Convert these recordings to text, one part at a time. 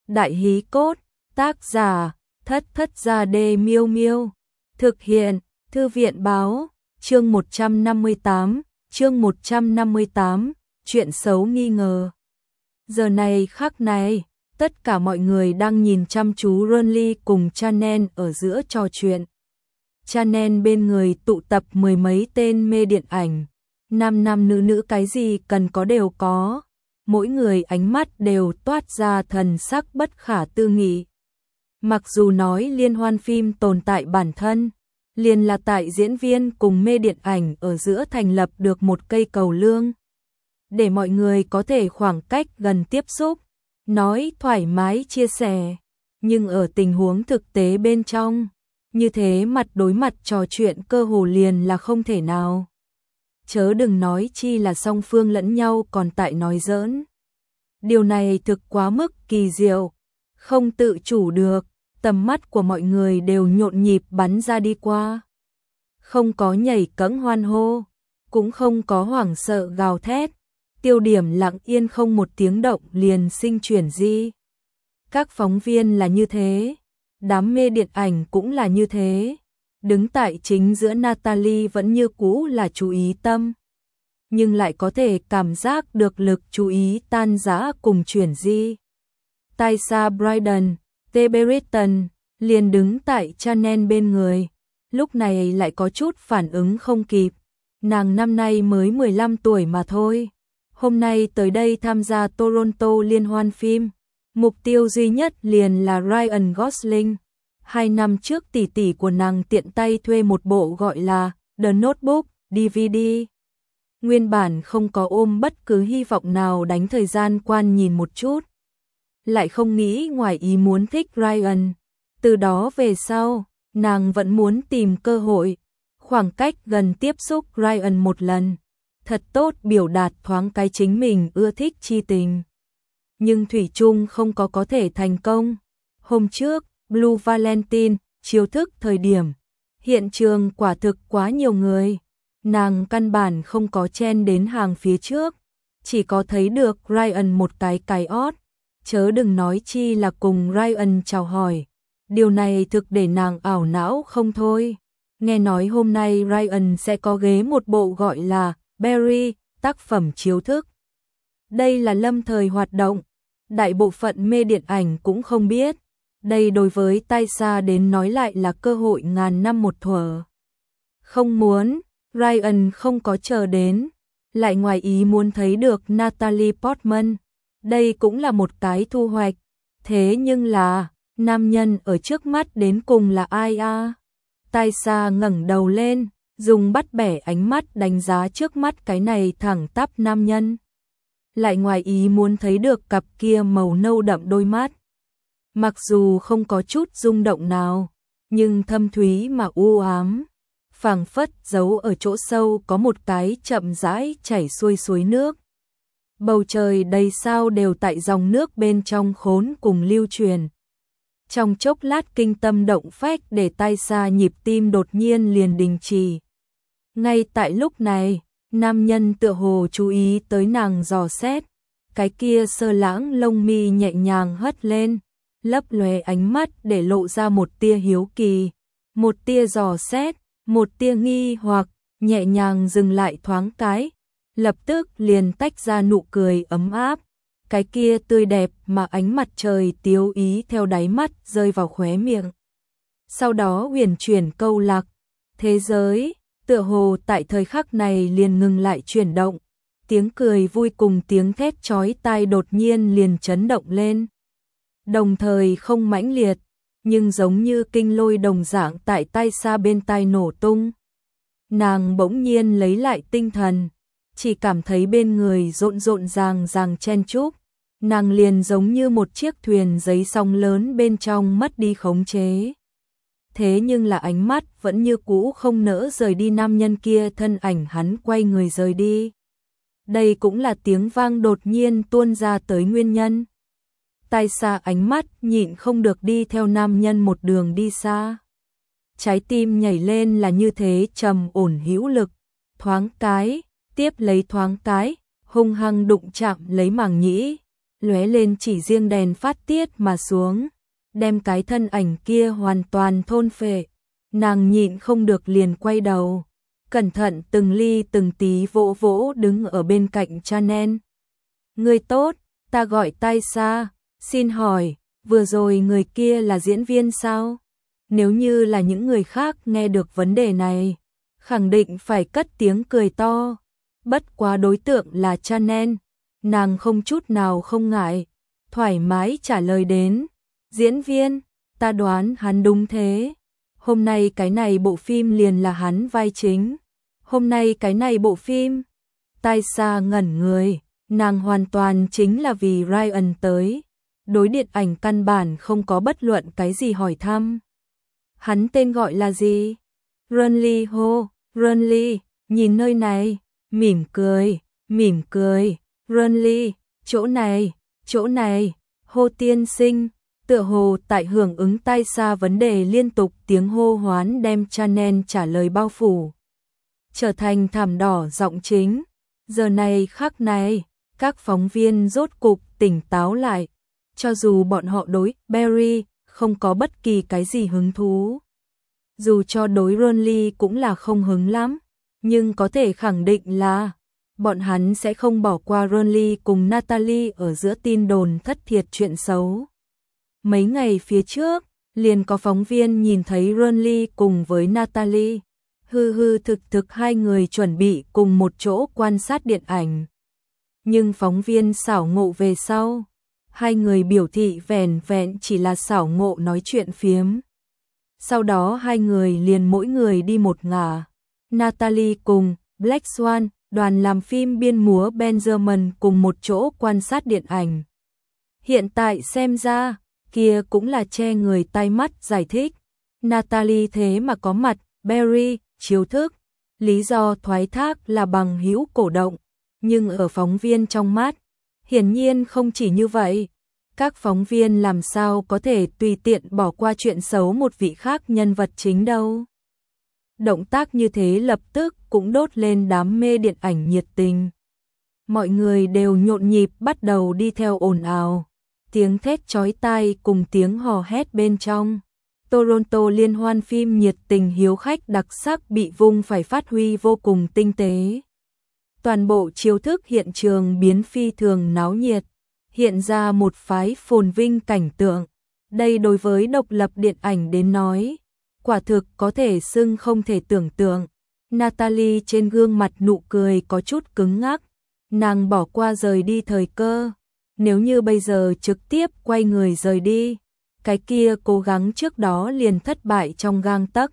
Đại hí cốt, tác giả, Thất Thất Gia Đê Miêu Miêu. Thực hiện, Thư viện báo, chương 158, chuyện xấu nghi ngờ. Giờ này khắc này, tất cả mọi người đang nhìn chăm chú Ronly cùng Chanel ở giữa trò chuyện. Chanel bên người tụ tập mười mấy tên mê điện ảnh, nam nam nữ nữ cái gì cần có đều có, mỗi người ánh mắt đều toát ra thần sắc bất khả tư nghị. Mặc dù nói liên hoan phim tồn tại bản thân, liền là tại diễn viên cùng mê điện ảnh ở giữa thành lập được một cây cầu lương, để mọi người có thể khoảng cách gần tiếp xúc, nói thoải mái chia sẻ, nhưng ở tình huống thực tế bên trong, như thế mặt đối mặt trò chuyện cơ hồ liền là không thể nào. Chớ đừng nói chi là song phương lẫn nhau còn tại nói giỡn. Điều này thực quá mức kỳ diệu, không tự chủ được, tầm mắt của mọi người đều nhộn nhịp bắn ra đi qua. Không có nhảy cẫng hoan hô, cũng không có hoảng sợ gào thét, tiêu điểm lặng yên không một tiếng động liền sinh chuyển di. Các phóng viên là như thế, đám mê điện ảnh cũng là như thế. Đứng tại chính giữa Natalie vẫn như cũ là chú ý tâm, nhưng lại có thể cảm giác được lực chú ý tan rã cùng chuyển di. Taissa Brydon, Teberiton liền đứng tại Chanel bên người, lúc này lại có chút phản ứng không kịp. Nàng năm nay mới 15 tuổi mà thôi. Hôm nay tới đây tham gia Toronto liên hoan phim, mục tiêu duy nhất liền là Ryan Gosling. 2 năm trước tỷ tỷ của nàng tiện tay thuê một bộ gọi là The Notebook DVD. Nguyên bản không có ôm bất cứ hy vọng nào đánh thời gian quan nhìn một chút. Lại không nghĩ ngoài ý muốn thích Ryan. Từ đó về sau, nàng vẫn muốn tìm cơ hội, khoảng cách gần tiếp xúc Ryan một lần. Thật tốt biểu đạt thoáng cái chính mình ưa thích chi tình. Nhưng thủy chung không có thể thành công. Hôm trước, Blue Valentine, chiếu thức thời điểm, hiện trường quả thực quá nhiều người. Nàng căn bản không có chen đến hàng phía trước, chỉ có thấy được Ryan một cái ót, chớ đừng nói chi là cùng Ryan chào hỏi. Điều này thực để nàng ảo não không thôi. Nghe nói hôm nay Ryan sẽ có ghế một bộ gọi là Barry, tác phẩm chiếu thức. Đây là lâm thời hoạt động, đại bộ phận mê điện ảnh cũng không biết. Đây đối với Taissa đến nói lại là cơ hội ngàn năm một thuở. Không muốn, Ryan không có chờ đến, lại ngoài ý muốn thấy được Natalie Portman. Đây cũng là một cái thu hoạch. Thế nhưng là, nam nhân ở trước mắt đến cùng là ai a? Taissa ngẩng đầu lên, dùng bắt bẻ ánh mắt đánh giá trước mắt cái này thẳng tắp nam nhân. Lại ngoài ý muốn thấy được cặp kia màu nâu đậm đôi mắt. Mặc dù không có chút rung động nào, nhưng thâm thúy mà u ám, phảng phất giấu ở chỗ sâu có một cái chậm rãi chảy xuôi suối nước. Bầu trời đầy sao đều tại dòng nước bên trong khốn cùng lưu truyền. Trong chốc lát kinh tâm động phách để Taissa nhịp tim đột nhiên liền đình chỉ. Ngay tại lúc này, nam nhân tựa hồ chú ý tới nàng dò xét, cái kia sơ lãng lông mi nhẹ nhàng hất lên, lấp lóe ánh mắt để lộ ra một tia hiếu kỳ, một tia dò xét, một tia nghi hoặc, nhẹ nhàng dừng lại thoáng cái, lập tức liền tách ra nụ cười ấm áp, cái kia tươi đẹp mà ánh mặt trời tiếu ý theo đáy mắt rơi vào khóe miệng. Sau đó huyền chuyển câu lạc, thế giới, tựa hồ tại thời khắc này liền ngừng lại chuyển động, tiếng cười vui cùng tiếng thét chói tai đột nhiên liền chấn động lên. Đồng thời không mãnh liệt, nhưng giống như kinh lôi đồng dạng tại Taissa bên tai nổ tung. Nàng bỗng nhiên lấy lại tinh thần, chỉ cảm thấy bên người rộn rộn ràng ràng chen chúc, nàng liền giống như một chiếc thuyền giấy sóng lớn bên trong mất đi khống chế. Thế nhưng là ánh mắt vẫn như cũ không nỡ rời đi nam nhân kia, thân ảnh hắn quay người rời đi. Đây cũng là tiếng vang đột nhiên tuôn ra tới nguyên nhân. Taissa ánh mắt nhịn không được đi theo nam nhân một đường đi xa. Trái tim nhảy lên là như thế trầm ổn hữu lực, thoáng cái, tiếp lấy thoáng cái, hung hăng đụng chạm lấy màng nhĩ. lóe lên chỉ riêng đèn phát tiết mà xuống, đem cái thân ảnh kia hoàn toàn thôn phệ. Nàng nhịn không được liền quay đầu, cẩn thận từng ly từng tí vỗ vỗ đứng ở bên cạnh Chanel. Người tốt, ta gọi Taisa, xin hỏi, vừa rồi người kia là diễn viên sao? Nếu như là những người khác nghe được vấn đề này, khẳng định phải cất tiếng cười to. Bất quá đối tượng là Chanel, nàng không chút nào không ngại, thoải mái trả lời đến. Diễn viên, ta đoán hắn đúng thế. Hôm nay cái này bộ phim liền là hắn vai chính. Hôm nay cái này bộ phim. Taisa ngẩn người, nàng hoàn toàn chính là vì Ryan tới. Đối điện ảnh căn bản không có bất luận cái gì hỏi thăm. Hắn tên gọi là gì? Renly hô, Renly, nhìn nơi này, mỉm cười, Renly, chỗ này, hô tiên sinh. Tựa hồ tại hưởng ứng Taisa vấn đề liên tục tiếng hô hoán đem Chanel trả lời bao phủ, trở thành thảm đỏ giọng chính. Giờ này khắc này, các phóng viên rốt cục tỉnh táo lại, cho dù bọn họ đối Barry không có bất kỳ cái gì hứng thú. Dù cho đối Renly cũng là không hứng lắm, nhưng có thể khẳng định là bọn hắn sẽ không bỏ qua Renly cùng Natalie ở giữa tin đồn thất thiệt chuyện xấu. Mấy ngày phía trước, liền có phóng viên nhìn thấy Renly cùng với Natalie, thực hai người chuẩn bị cùng một chỗ quan sát điện ảnh. Nhưng phóng viên xảo ngộ về sau, hai người biểu thị vẻn vẹn chỉ là xảo ngộ nói chuyện phiếm. Sau đó hai người liền mỗi người đi một ngả. Natalie cùng Black Swan, đoàn làm phim biên múa Benjamin cùng một chỗ quan sát điện ảnh. Hiện tại xem ra, kia cũng là che người tai mắt giải thích. Natalie thế mà có mặt, Barry, chiếu thức. Lý do thoái thác là bằng hữu cổ động, nhưng ở phóng viên trong mắt, hiển nhiên không chỉ như vậy. Các phóng viên làm sao có thể tùy tiện bỏ qua chuyện xấu một vị khác nhân vật chính đâu. Động tác như thế lập tức cũng đốt lên đám mê điện ảnh nhiệt tình. Mọi người đều nhộn nhịp bắt đầu đi theo ồn ào. Tiếng thét chói tai cùng tiếng hò hét bên trong. Toronto liên hoan phim nhiệt tình hiếu khách đặc sắc bị vung phải phát huy vô cùng tinh tế. Toàn bộ chiếu thức hiện trường biến phi thường náo nhiệt, hiện ra một phái phồn vinh cảnh tượng. Đây đối với độc lập điện ảnh đến nói, quả thực có thể xưng không thể tưởng tượng. Natalie trên gương mặt nụ cười có chút cứng ngắc, nàng bỏ qua rời đi thời cơ. Nếu như bây giờ trực tiếp quay người rời đi, cái kia cố gắng trước đó liền thất bại trong gang tấc.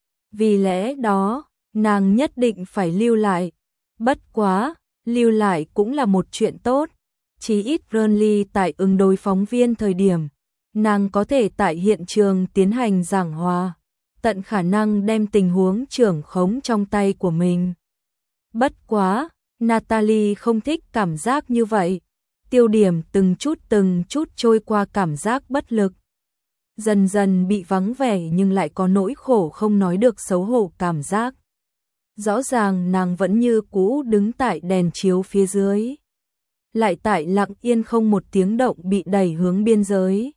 Vì lẽ đó, nàng nhất định phải lưu lại. Bất quá, lưu lại cũng là một chuyện tốt. Chí ít Renly tại ứng đối phóng viên thời điểm, nàng có thể tại hiện trường tiến hành giảng hòa, tận khả năng đem tình huống trưởng khống trong tay của mình. Bất quá, Natalie không thích cảm giác như vậy. Tiêu điểm từng chút trôi qua cảm giác bất lực. Dần dần bị vắng vẻ nhưng lại có nỗi khổ không nói được xấu hổ cảm giác. Rõ ràng nàng vẫn như cũ đứng tại đèn chiếu phía dưới. Lại tại lặng yên không một tiếng động bị đẩy hướng biên giới.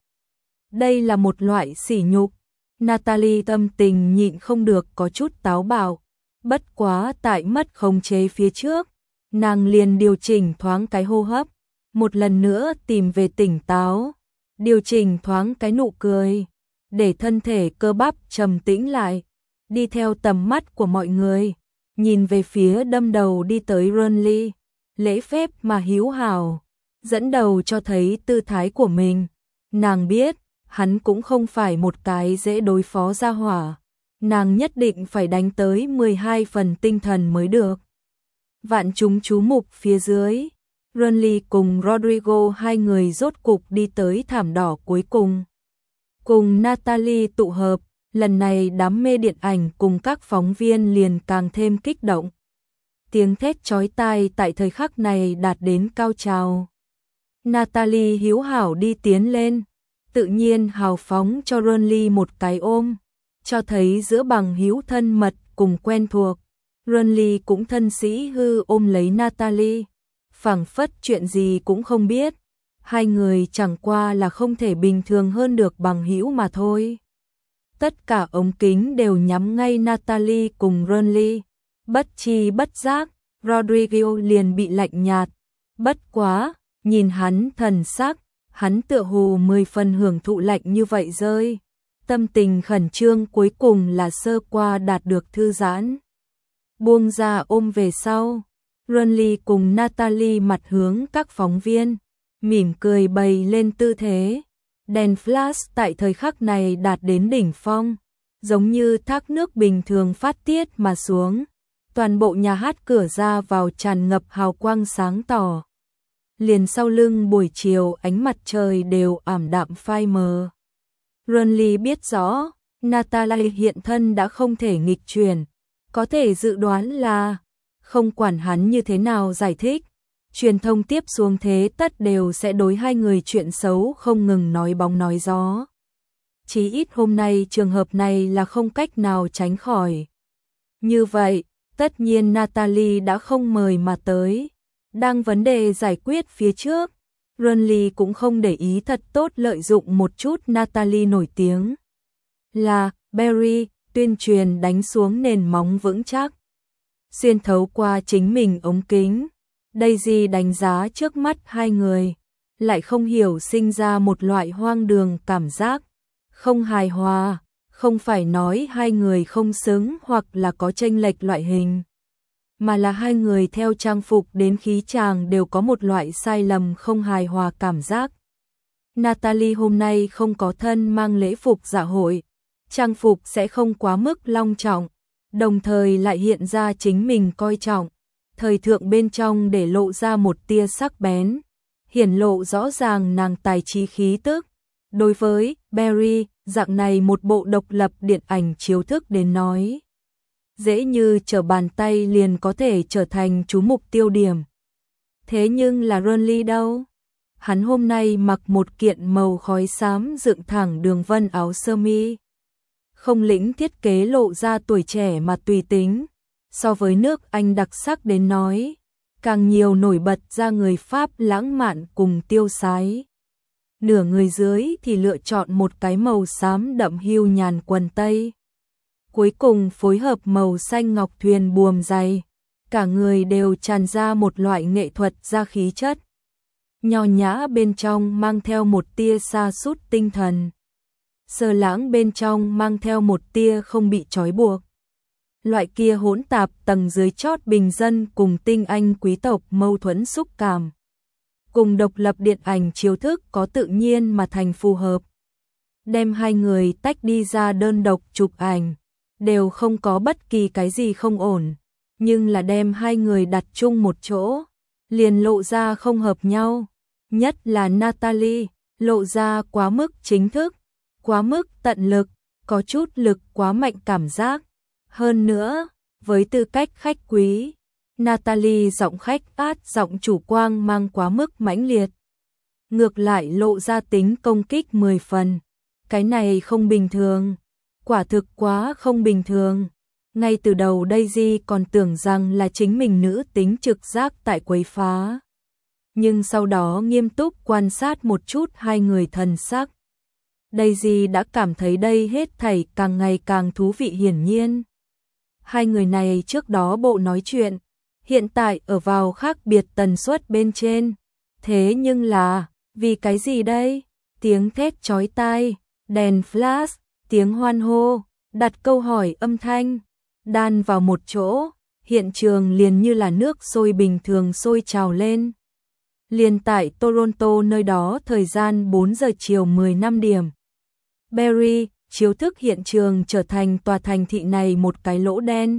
Đây là một loại sỉ nhục. Natalie tâm tình nhịn không được có chút táo bạo. Bất quá tại mất khống chế phía trước, nàng liền điều chỉnh thoáng cái hô hấp. Một lần nữa tìm về tỉnh táo, điều chỉnh thoáng cái nụ cười, để thân thể cơ bắp trầm tĩnh lại, đi theo tầm mắt của mọi người, nhìn về phía đâm đầu đi tới Renly, lễ phép mà hiếu hảo, dẫn đầu cho thấy tư thái của mình. Nàng biết, hắn cũng không phải một cái dễ đối phó ra hỏa, nàng nhất định phải đánh tới 12 phần tinh thần mới được. Vạn chúng chú mục phía dưới, Renly cùng Rodrigo hai người rốt cục đi tới thảm đỏ cuối cùng. Cùng Natalie tụ hợp, lần này đám mê điện ảnh cùng các phóng viên liền càng thêm kích động. Tiếng thét chói tai tại thời khắc này đạt đến cao trào. Natalie hiếu hảo đi tiến lên, tự nhiên hào phóng cho Renly một cái ôm, cho thấy giữa bằng hữu thân mật cùng quen thuộc. Renly cũng thân sĩ hư ôm lấy Natalie, phảng phất chuyện gì cũng không biết. Hai người chẳng qua là không thể bình thường hơn được bằng hữu mà thôi. Tất cả ống kính đều nhắm ngay Natalie cùng Renly. Bất chi bất giác, Rodrigo liền bị lạnh nhạt. Bất quá, nhìn hắn thần sắc, hắn tựa hồ 10 phần hưởng thụ lạnh như vậy rơi. Tâm tình khẩn trương cuối cùng là sơ qua đạt được thư giãn. Buông ra ôm về sau. Renly cùng Natalie mặt hướng các phóng viên, mỉm cười bày lên tư thế. Đèn flash tại thời khắc này đạt đến đỉnh phong, giống như thác nước bình thường phát tiết mà xuống. Toàn bộ nhà hát cửa ra vào tràn ngập hào quang sáng tỏ. Liền sau lưng buổi chiều ánh mặt trời đều ảm đạm phai mờ. Renly biết rõ, Natalie hiện thân đã không thể nghịch chuyển, có thể dự đoán là không quản hắn như thế nào giải thích, truyền thông tiếp xuống thế tất đều sẽ đối hai người chuyện xấu không ngừng nói bóng nói gió. Chí ít hôm nay trường hợp này là không cách nào tránh khỏi. Như vậy, tất nhiên Natalie đã không mời mà tới. Đang vấn đề giải quyết phía trước, Renly cũng không để ý thật tốt lợi dụng một chút Natalie nổi tiếng. Là Barry, tuyên truyền đánh xuống nền móng vững chắc. Xuyên thấu qua chính mình ống kính, Daisy đánh giá trước mắt hai người, lại không hiểu sinh ra một loại hoang đường cảm giác, không hài hòa, không phải nói hai người không xứng hoặc là có chênh lệch loại hình, mà là hai người theo trang phục đến khí chàng đều có một loại sai lầm không hài hòa cảm giác. Natalie hôm nay không có thân mang lễ phục dạ hội, trang phục sẽ không quá mức long trọng, đồng thời lại hiện ra chính mình coi trọng, thời thượng bên trong để lộ ra một tia sắc bén, hiển lộ rõ ràng nàng tài trí khí tức. Đối với Barry, dạng này một bộ độc lập điện ảnh chiếu thức đến nói, dễ như trở bàn tay liền có thể trở thành chú mục tiêu điểm. Thế nhưng là Renly đâu? Hắn hôm nay mặc một kiện màu khói xám dựng thẳng đường vân áo sơ mi. Không lĩnh thiết kế lộ ra tuổi trẻ mà tùy tính, so với nước Anh đặc sắc đến nói, càng nhiều nổi bật ra người Pháp lãng mạn cùng tiêu sái. Nửa người dưới thì lựa chọn một cái màu xám đậm hưu nhàn quần tây. Cuối cùng phối hợp màu xanh ngọc thuyền buồm dày, cả người đều tràn ra một loại nghệ thuật ra khí chất. Nho nhã bên trong mang theo một tia sa sút tinh thần. Sơ lãng bên trong mang theo một tia không bị trói buộc. Loại kia hỗn tạp tầng dưới chót bình dân cùng tinh anh quý tộc mâu thuẫn xúc cảm. Cùng độc lập điện ảnh chiếu thức có tự nhiên mà thành phù hợp. Đem hai người tách đi ra đơn độc chụp ảnh, đều không có bất kỳ cái gì không ổn, nhưng là đem hai người đặt chung một chỗ, liền lộ ra không hợp nhau. Nhất là Natalie, lộ ra quá mức chính thức, quá mức tận lực, có chút lực quá mạnh cảm giác. Hơn nữa, với tư cách khách quý, Natalie giọng khách át giọng chủ quang mang quá mức mãnh liệt. Ngược lại lộ ra tính công kích 10 phần. Cái này không bình thường, quả thực quá không bình thường. Ngay từ đầu Daisy còn tưởng rằng là chính mình nữ tính trực giác tại quấy phá. Nhưng sau đó nghiêm túc quan sát một chút hai người thần sắc. Daisy đã cảm thấy đây hết thảy càng ngày càng thú vị hiển nhiên. Hai người này trước đó bộ nói chuyện, hiện tại ở vào khác biệt tần suất bên trên. Thế nhưng là, vì cái gì đây? Tiếng thét chói tai, đèn flash, tiếng hoan hô, đặt câu hỏi âm thanh, đan vào một chỗ, hiện trường liền như là nước sôi bình thường sôi trào lên. Liền tại Toronto nơi đó thời gian 4 giờ chiều 15 điểm. Barry, chiếu thức hiện trường trở thành tòa thành thị này một cái lỗ đen.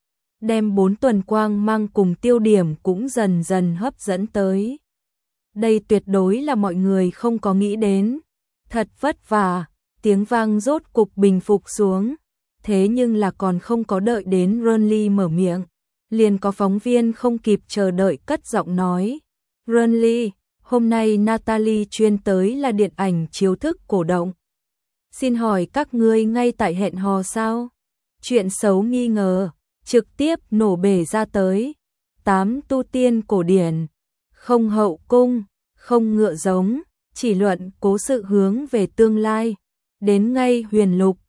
Đem 4 tuần quang mang cùng tiêu điểm cũng dần dần hấp dẫn tới. Đây tuyệt đối là mọi người không có nghĩ đến. Thật vất vả, tiếng vang rốt cục bình phục xuống. Thế nhưng là còn không có đợi đến Renly mở miệng, liền có phóng viên không kịp chờ đợi cất giọng nói. Renly, hôm nay Natalie chuyên tới là điện ảnh chiếu thức cổ động. Xin hỏi các ngươi ngay tại hẹn hò sao? Chuyện xấu nghi ngờ, trực tiếp nổ bể ra tới. 8 tu tiên cổ điển, không hậu cung, không ngựa giống, chỉ luận cố sự hướng về tương lai. Đến ngay huyền lục,